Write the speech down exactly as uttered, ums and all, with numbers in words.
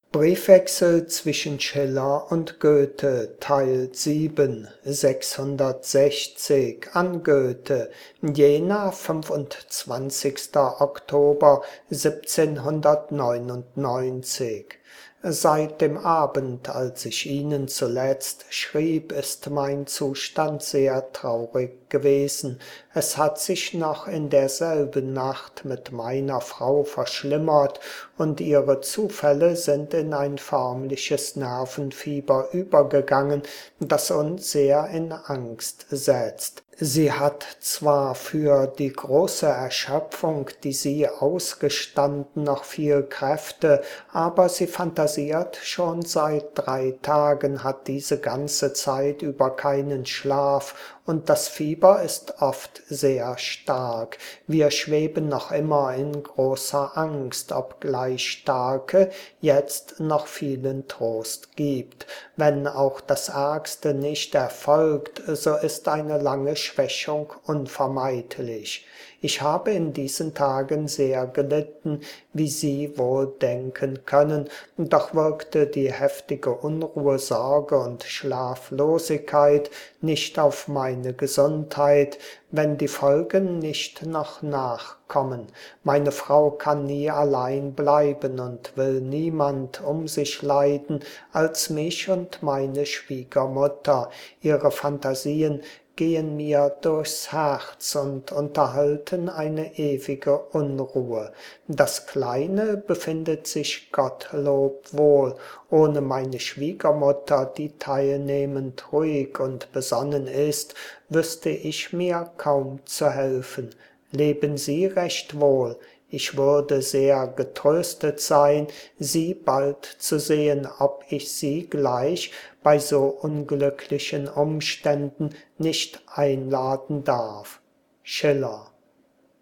Briefwechsel zwischen Schiller und Goethe, Teil sieben, sechshundertsechzig, an Goethe, Jena, fünfundzwanzigster Oktober siebzehnhundertneunundneunzig. Seit dem Abend, als ich Ihnen zuletzt schrieb, ist mein Zustand sehr traurig gewesen. Es hat sich noch in derselben Nacht mit meiner Frau verschlimmert, und ihre Zufälle sind in ein förmliches Nervenfieber übergegangen, das uns sehr in Angst setzt. Sie hat zwar für die große Erschöpfung, die sie ausgestanden, noch viel Kräfte, aber sie fantasiert schon seit drei Tagen, hat diese ganze Zeit über keinen Schlaf, und das Fieber ist oft sehr stark. Wir schweben noch immer in großer Angst, obgleich starke jetzt noch vielen Trost gibt. Wenn auch das Ärgste nicht erfolgt, so ist eine lange Schwächung unvermeidlich. Ich habe in diesen Tagen sehr gelitten, wie Sie wohl denken können, doch wirkte die heftige Unruhe, Sorge und Schlaflosigkeit nicht auf meine Gesundheit, wenn die Folgen nicht noch nachkommen. Meine Frau kann nie allein bleiben und will niemand um sich leiden als mich und meine Schwiegermutter. Ihre Phantasien gehen mir durchs Herz und unterhalten eine ewige Unruhe. Das Kleine befindet sich Gottlob wohl. Ohne meine Schwiegermutter, die teilnehmend, ruhig und besonnen ist, wüsste ich mir kaum zu helfen. Leben Sie recht wohl. Ich würde sehr getröstet sein, Sie bald zu sehen, ob ich Sie gleich bei so unglücklichen Umständen nicht einladen darf. Schiller.